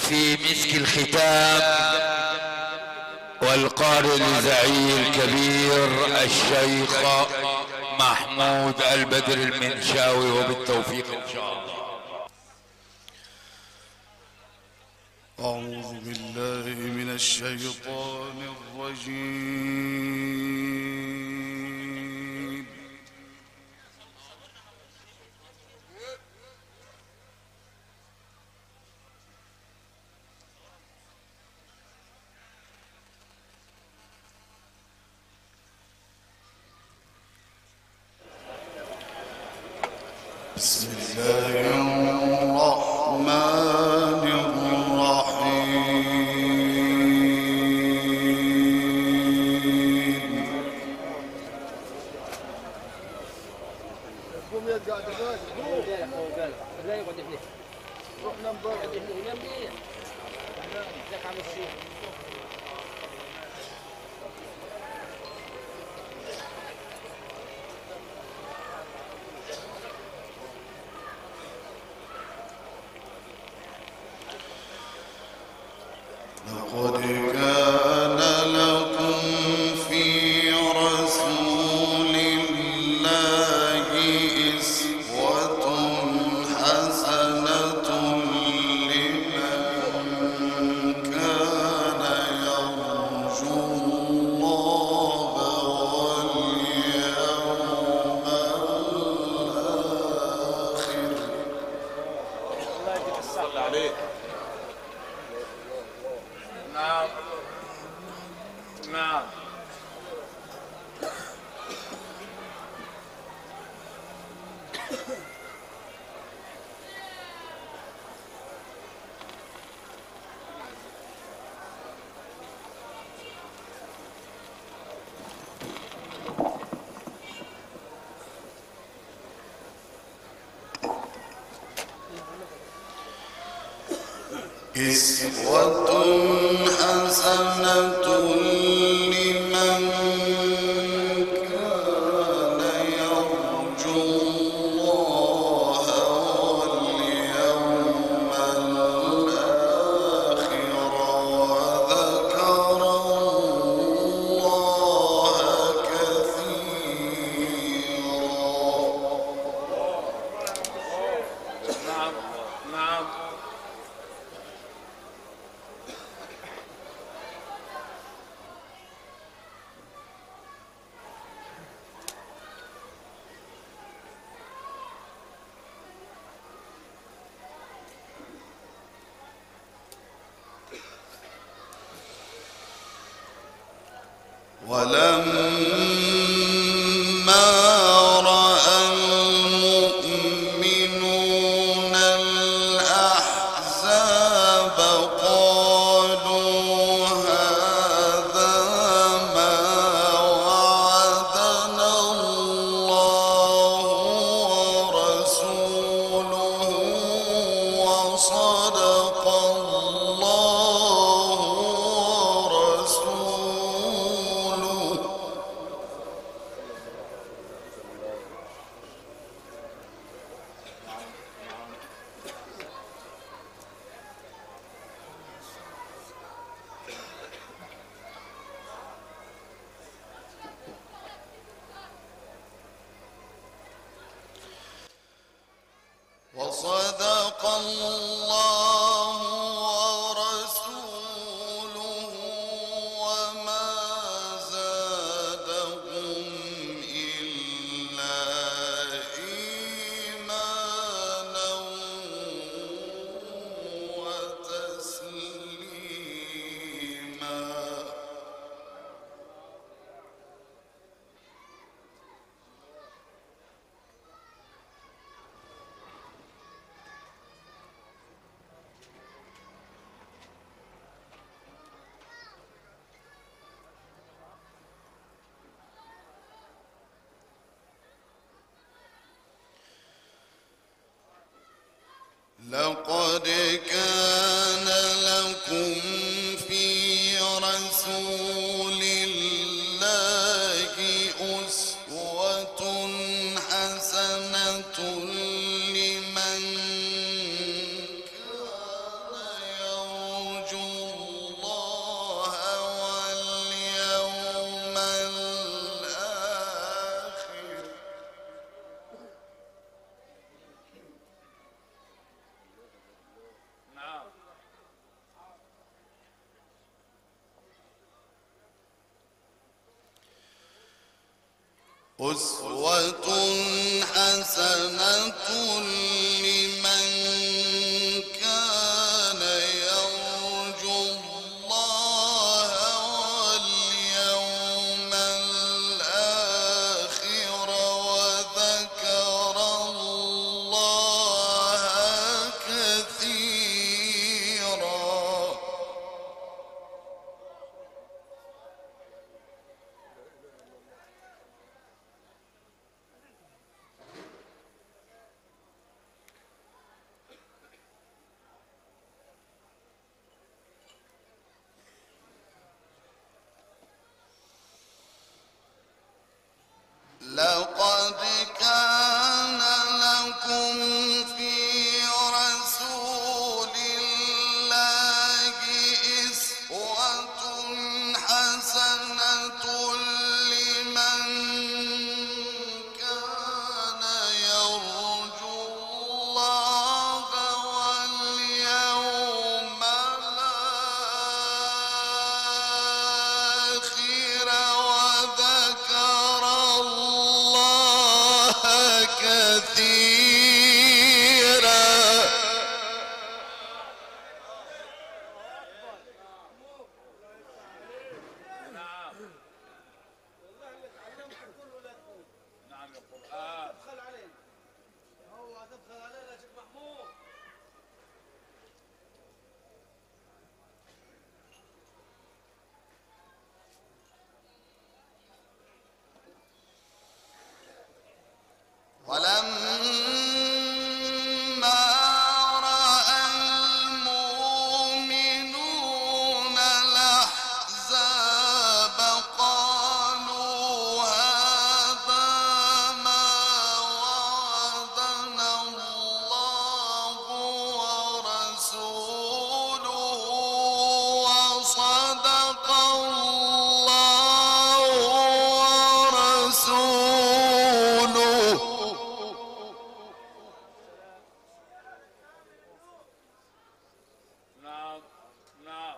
في مسك الختام، والقارئ لزعيم الكبير الشيخ محمود البدر المنشاوي، وبالتوفيق ان شاء الله. أعوذ بالله من الشيطان الرجيم. بسم الله الرحمن الرحيم. قوم يا قاعد لا يقعد هنا، روح نام برا، ينام ليه؟ لك عم الشيخ. لقد كان لكم في رسول الله أسوة حسنة لمن كان يرجو الله واليوم الآخر. الله يديك الصحة عليك. نعم نعم. أسوة حسنة لمن كان يرجو الله واليوم الآخر وذكر الله كثيرا. نعم نعم. ولما رأى المؤمنون الأحزاب قالوا هذا ما وعدنا الله ورسوله وصدق الله ورسوله. وصدق الله ورسوله وما زادهم إلا إيمانا وتسليما. لقد كان لكم في رسول الله أسوة حسنة لمن كان أسوة حسنة لمن كان يرجو الله واليوم الآخر وذكر الله كثيرا. لقد كان لكم في رسول الله أسوة حسنة لمن كان يرجو الله واليوم الآخر وذكر الله كثيرا. نعم يا قرآن. ادخل عليه هو تدخل عليه يا شيخ محمود. ولما رأى المؤمنون الأحزاب قالوا هذا ما وعدنا الله ورسوله وصدق الله ورسوله. نعم نعم.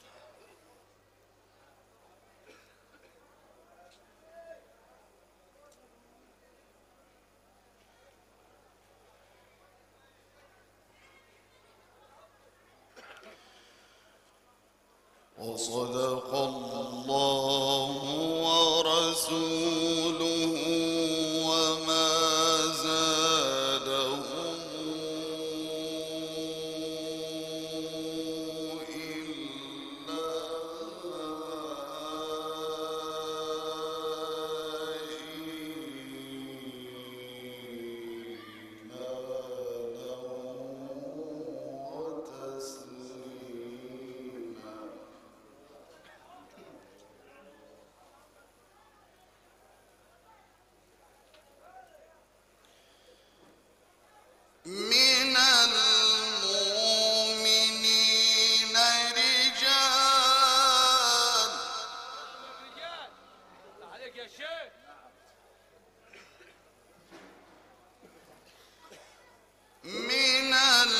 وصدق الله ورسوله وما زادهم إلا إيمانا وتسليما. من المؤمنين رجال عليك يا شيخ. من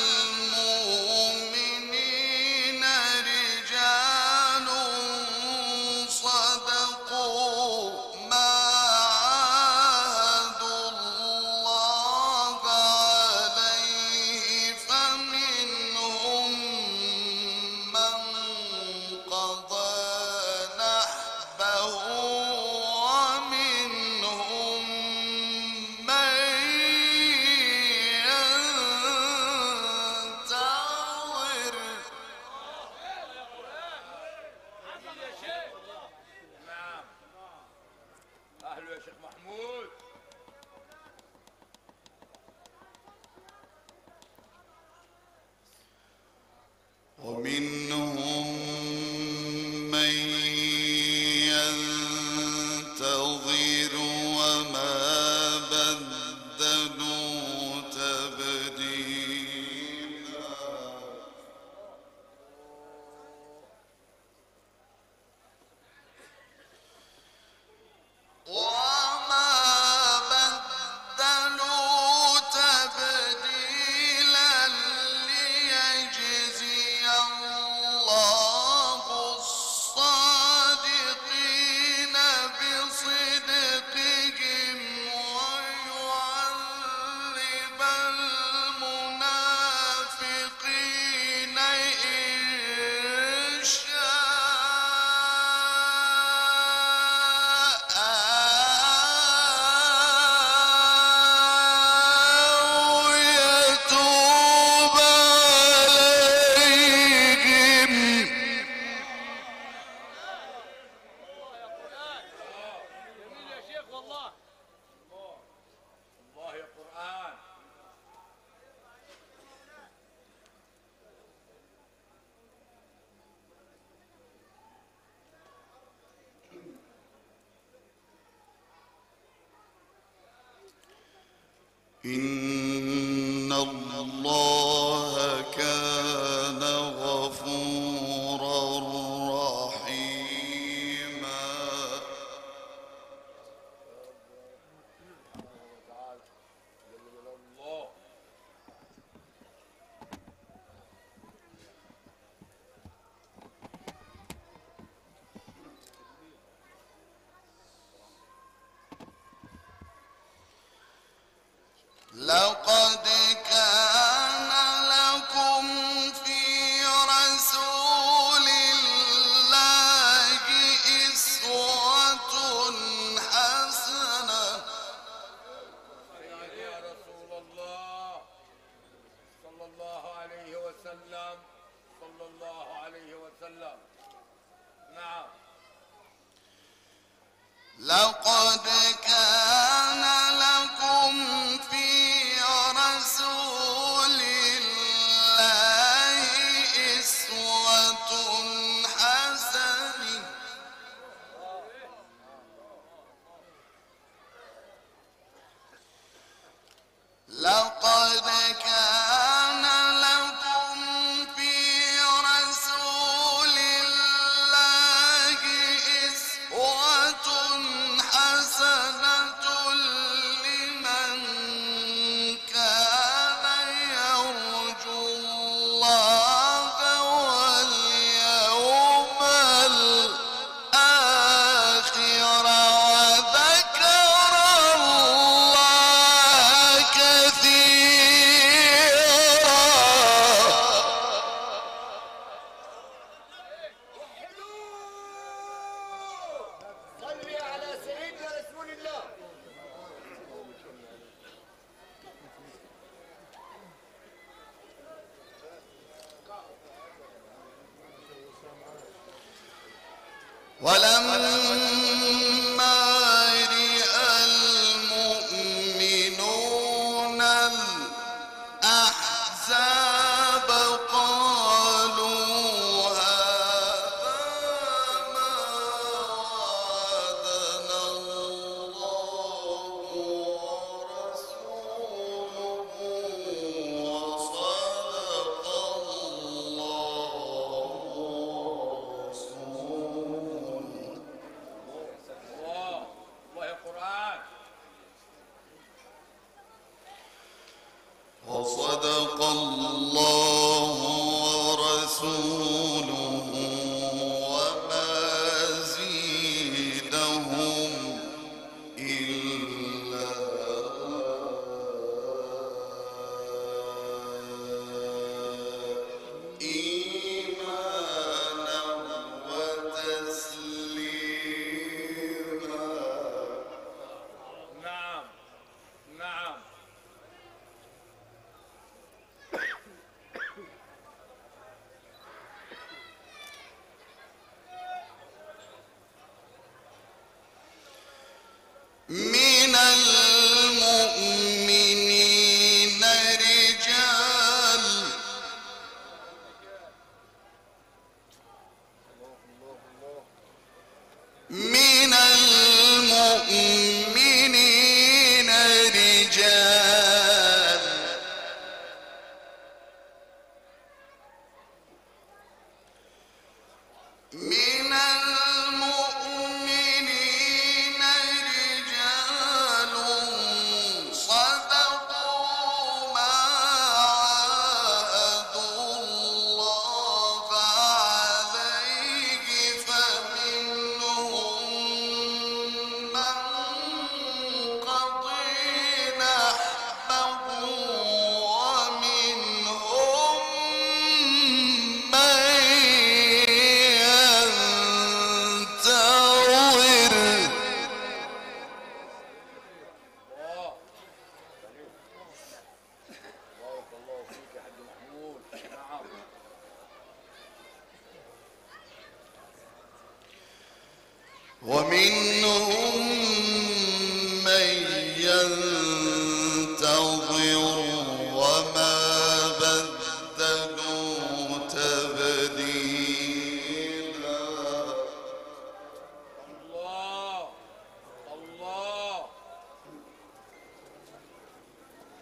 المؤمنين رجال صدقوا ما عاهدوا الله عليه فمنهم من قضى نحبه ومنهم من ينتظر. يا شيخ. نعم. أهلا يا شيخ محمود. ومنهم من ينتظر وما بدلوا تبديلا. وما بدلوا تبديلا ليجزي الله إن الله كان غفورا رحيما. تعالى جل جلال الله. لقد كان لكم في رسول الله أسوة حسنة. يا رسول الله صلى الله عليه وسلم، صلى الله عليه وسلم. نعم. لقد كان لكم في رسول الله أسوة حسنة. لقد كان لكم في رسول الله أسوة حسنة لمن كان يرجو الله واليوم الآخر وذكر الله كثيرا. صل على سيدنا رسول الله. ولما رأى المؤمنون الأحزاب قالوا هذا ما وعدنا الله ورسوله وصدق الله ورسوله. الله الله القرآن. وصدق الله ورسوله وما زيدهم إلا إيمانا وتسليما. نعم نعم. من المؤمنين رجال من المؤمنين رجال من المؤمنين رجال صدقوا ما عاهدوا الله عليه فمنهم من قضي نحبه ومنهم من ينتظر. الله. بارك الله فيك يا حاج محمود. نعم. ومنهم من ينتظر وما بدلوا تبديلا. الله الله.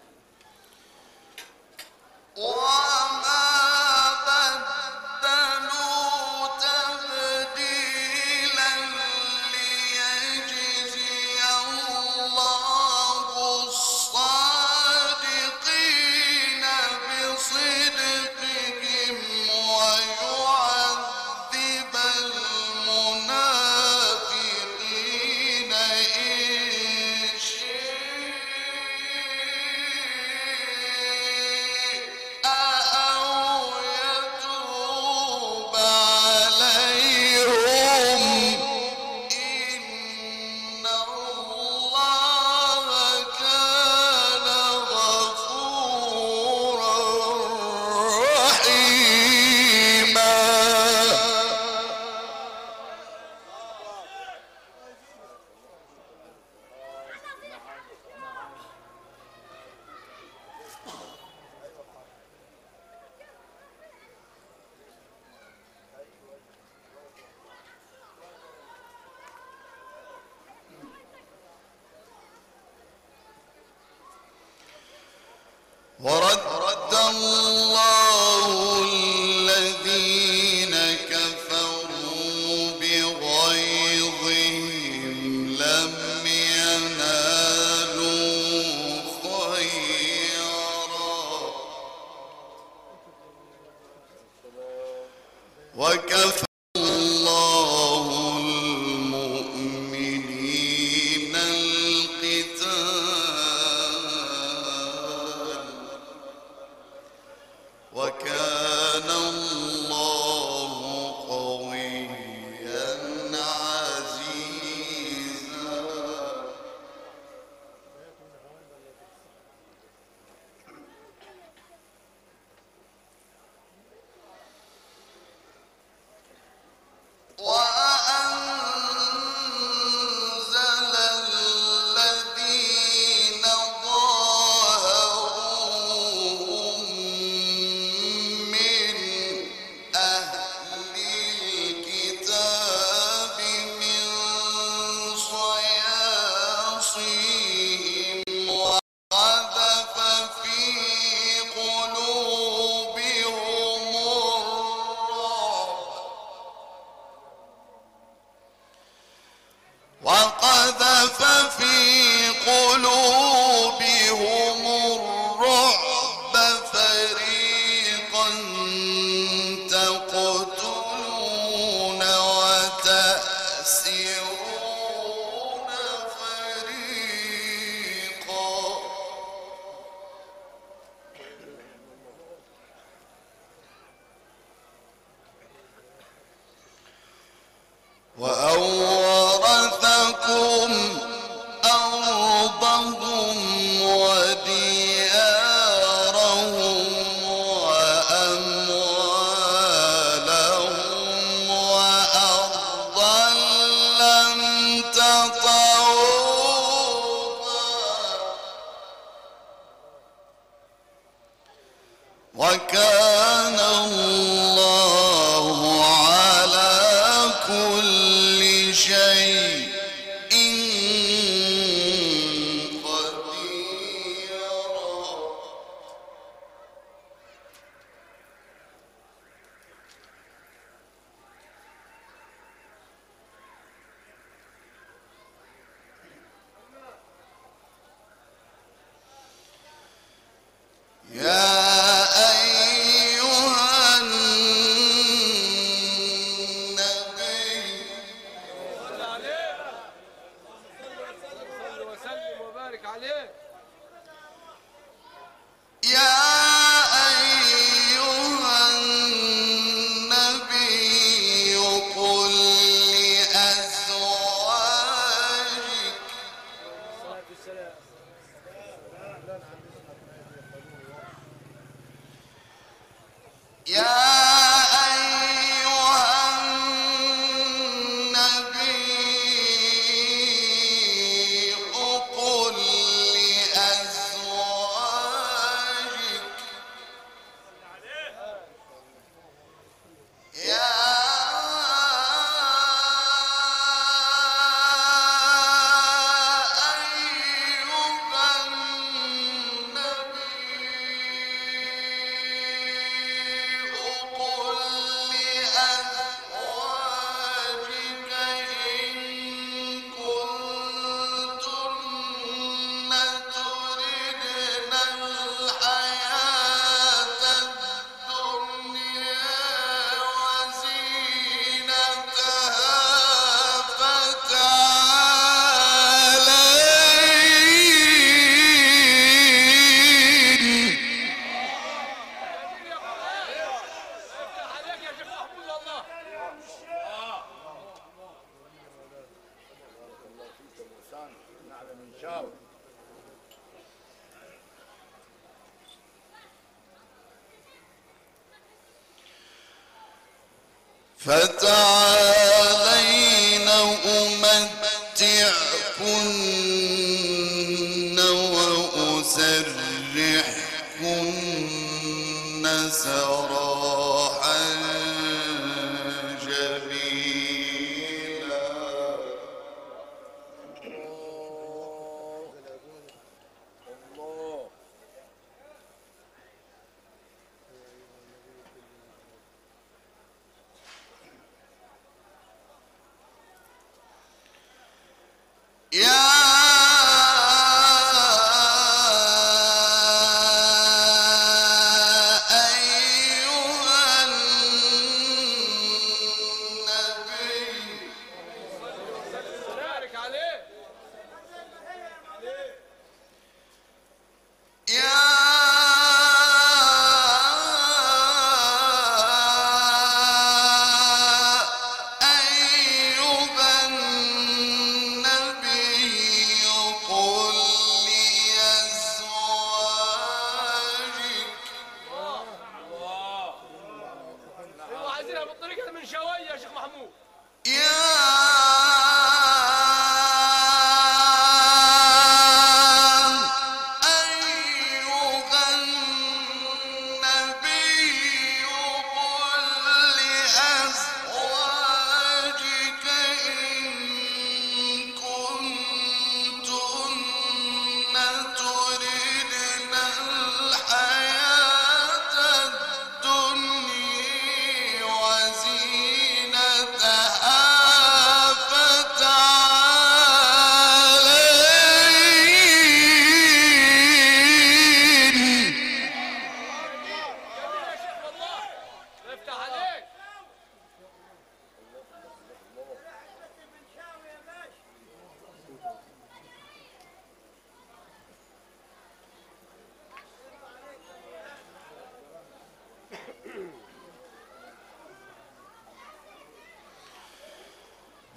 ورد الله الذين كفروا بغيظهم لم ينالوا خيرا وكفى الله المؤمنين القتال وكان الله قويا عزيزا. وأنزل الذين ظاهروهم من أهل الكتاب من صياصيهم وقذف في قلوبهم الرعب فريقا تقتلون وتأسرون فريقا وأورثكم أرضهم وديارهم وأموالهم وأرضا لم تطئوها وكان الله على كل شيء قديرا. يا أيها النبي صل وسلم وبارك عليه. يا أيها النبي قل لأزواجك الصلاة والسلام. يا أيها النبي قل لأزواجك يا أيها النبي قل لأزواجك إن كنتن تردن الحياة الدنيا وزينتها فتعالين عليك يا شيخ محمود والله. الله فيك ابو حسان نعلم ان شاء الله. فتعالين أمتعكن وأسرحكن سراحا جميلا. الله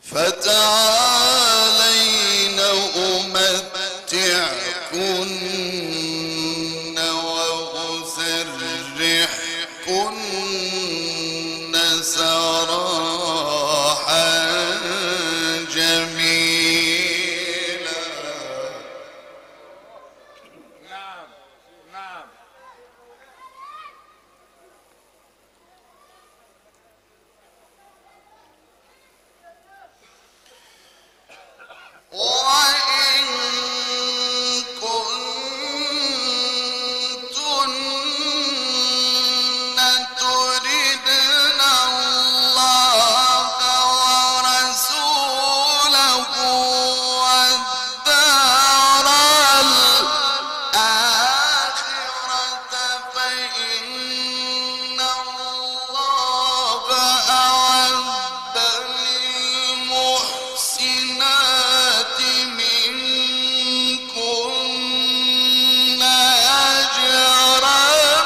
فتعالين أمتعكن وأسرحكن سراحا جميلا. نعم نعم. وإن كنتن تردن الله ورسوله والدار الآخرة فإن الله أعد للمحسنات منكن أجرا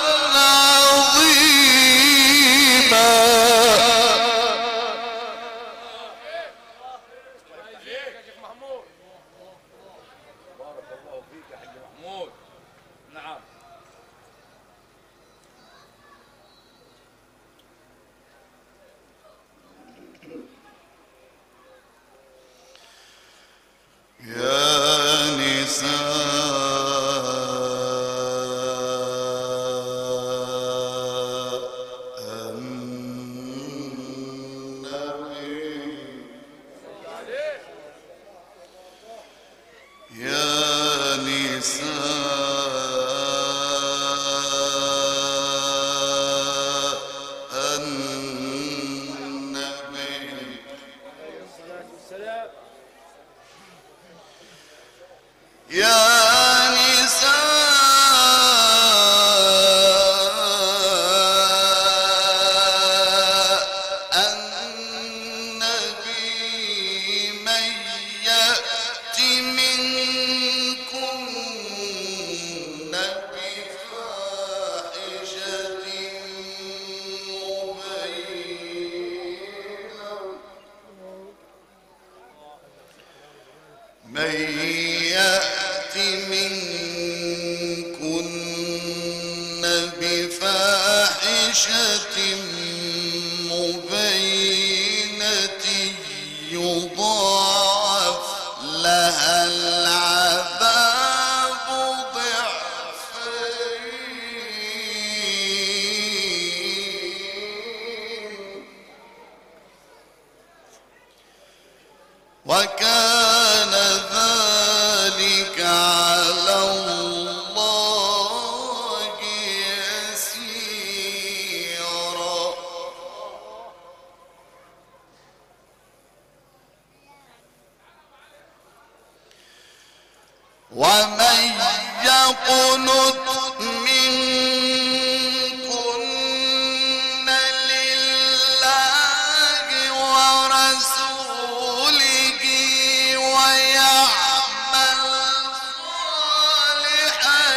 عظيما. يا شيخ محمود، بارك الله فيك يا حاج محمود. نعم. يا نساء النبي يا نساء النبي الصلاة والسلام. يا نساء النبي من يأت منكن بفاحشة مبينة من يأت منكن بفاحشة مبينة يضاعف لها العذاب ضعفين وكان ذلك على الله يسيرا. ومن يقنت منكن لله ورسوله ويعمل صالحا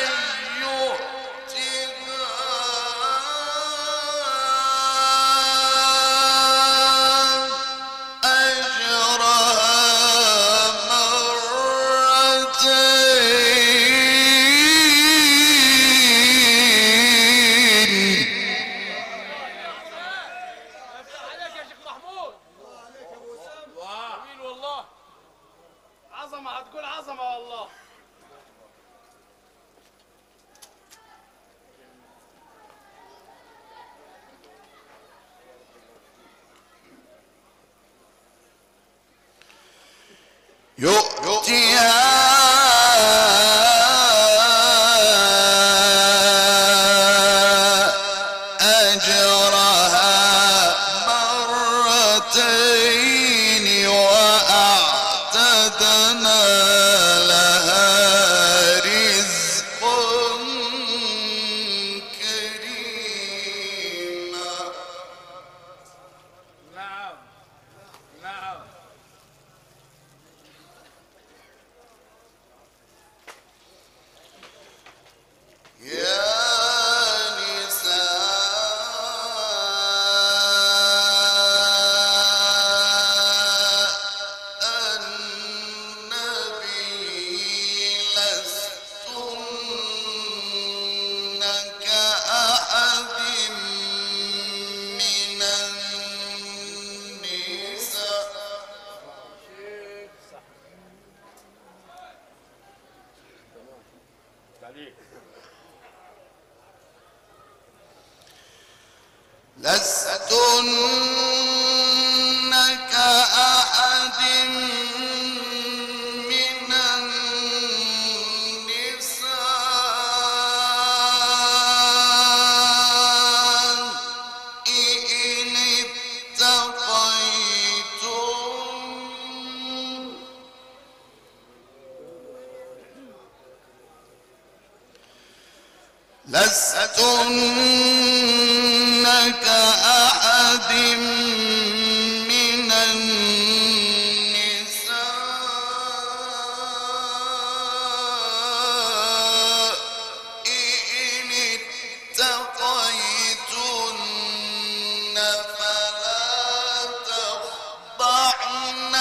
يؤتها أجرها مرتين. افتح عليك يا شيخ محمود. جميل والله. عظمة، هتقول عظمة والله. يؤتها أجرها مرتين وأعتدنا لها رزقا كريما. نعم نعم. لستن كأحد من النساء إن اتقيتم لستن كأحد من النساء إن اتقيتن فلا تخضعن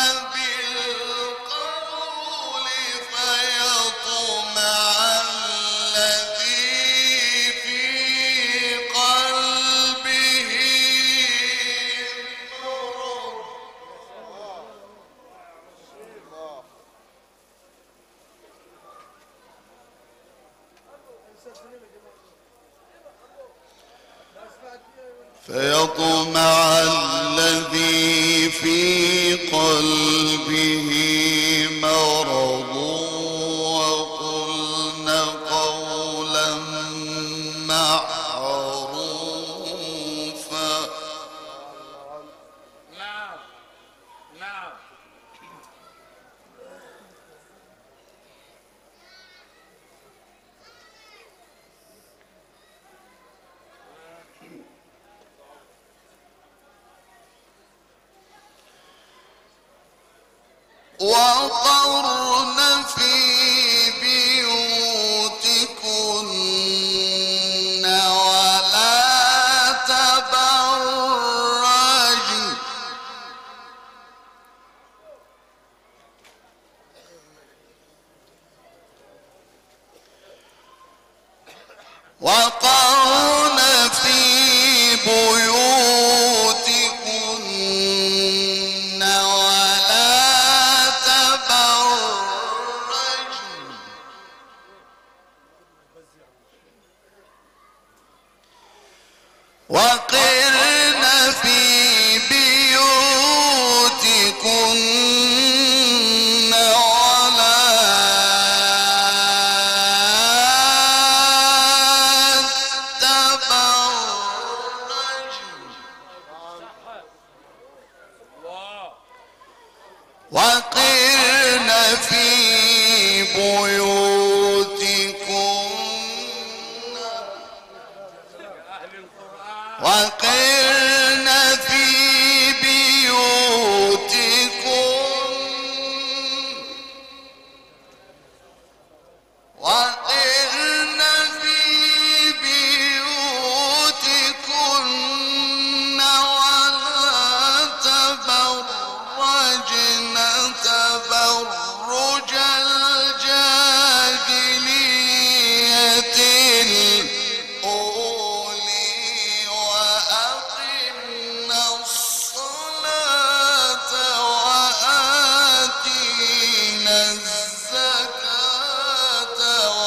بالقول فيطمع الذي في قلبه مرض فيطمع الذي في قلبه مرض وقلن قولا معروفا. نعم نعم. وقرن في بيوتكن ولا تبرجن وقرن في بيوتكن ولا تبرجن وقرن في بيوتكن ولا تبرجن الله. وقرن في بيوتكن أهل القرآن. وقرن في بيوتكن وقرن في بيوتكن ولا تبرجن تبرج الجاهلية الأولى وأقمنا الصلاة وآتينا الزكاة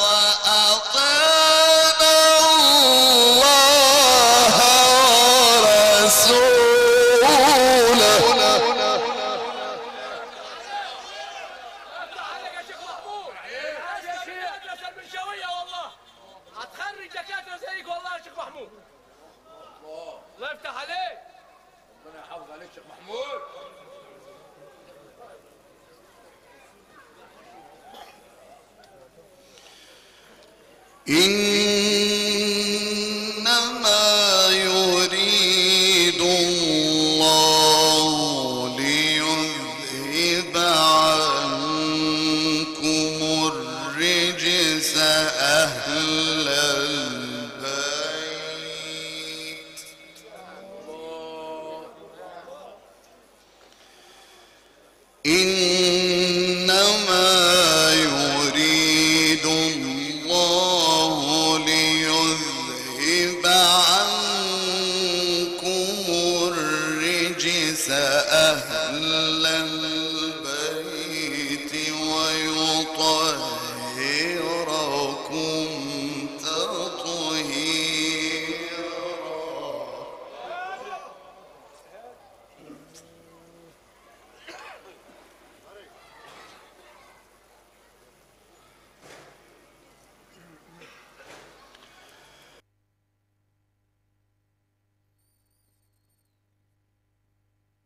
وأطعنا الله ورسوله. افتح عليك يا شيخ محمود. يا شيخ المدرسة المنشاوية والله. هتخرج دكاترة زيك والله يا شيخ محمود. الله. الله يفتح عليك. ربنا يحافظ عليك شيخ محمود. إن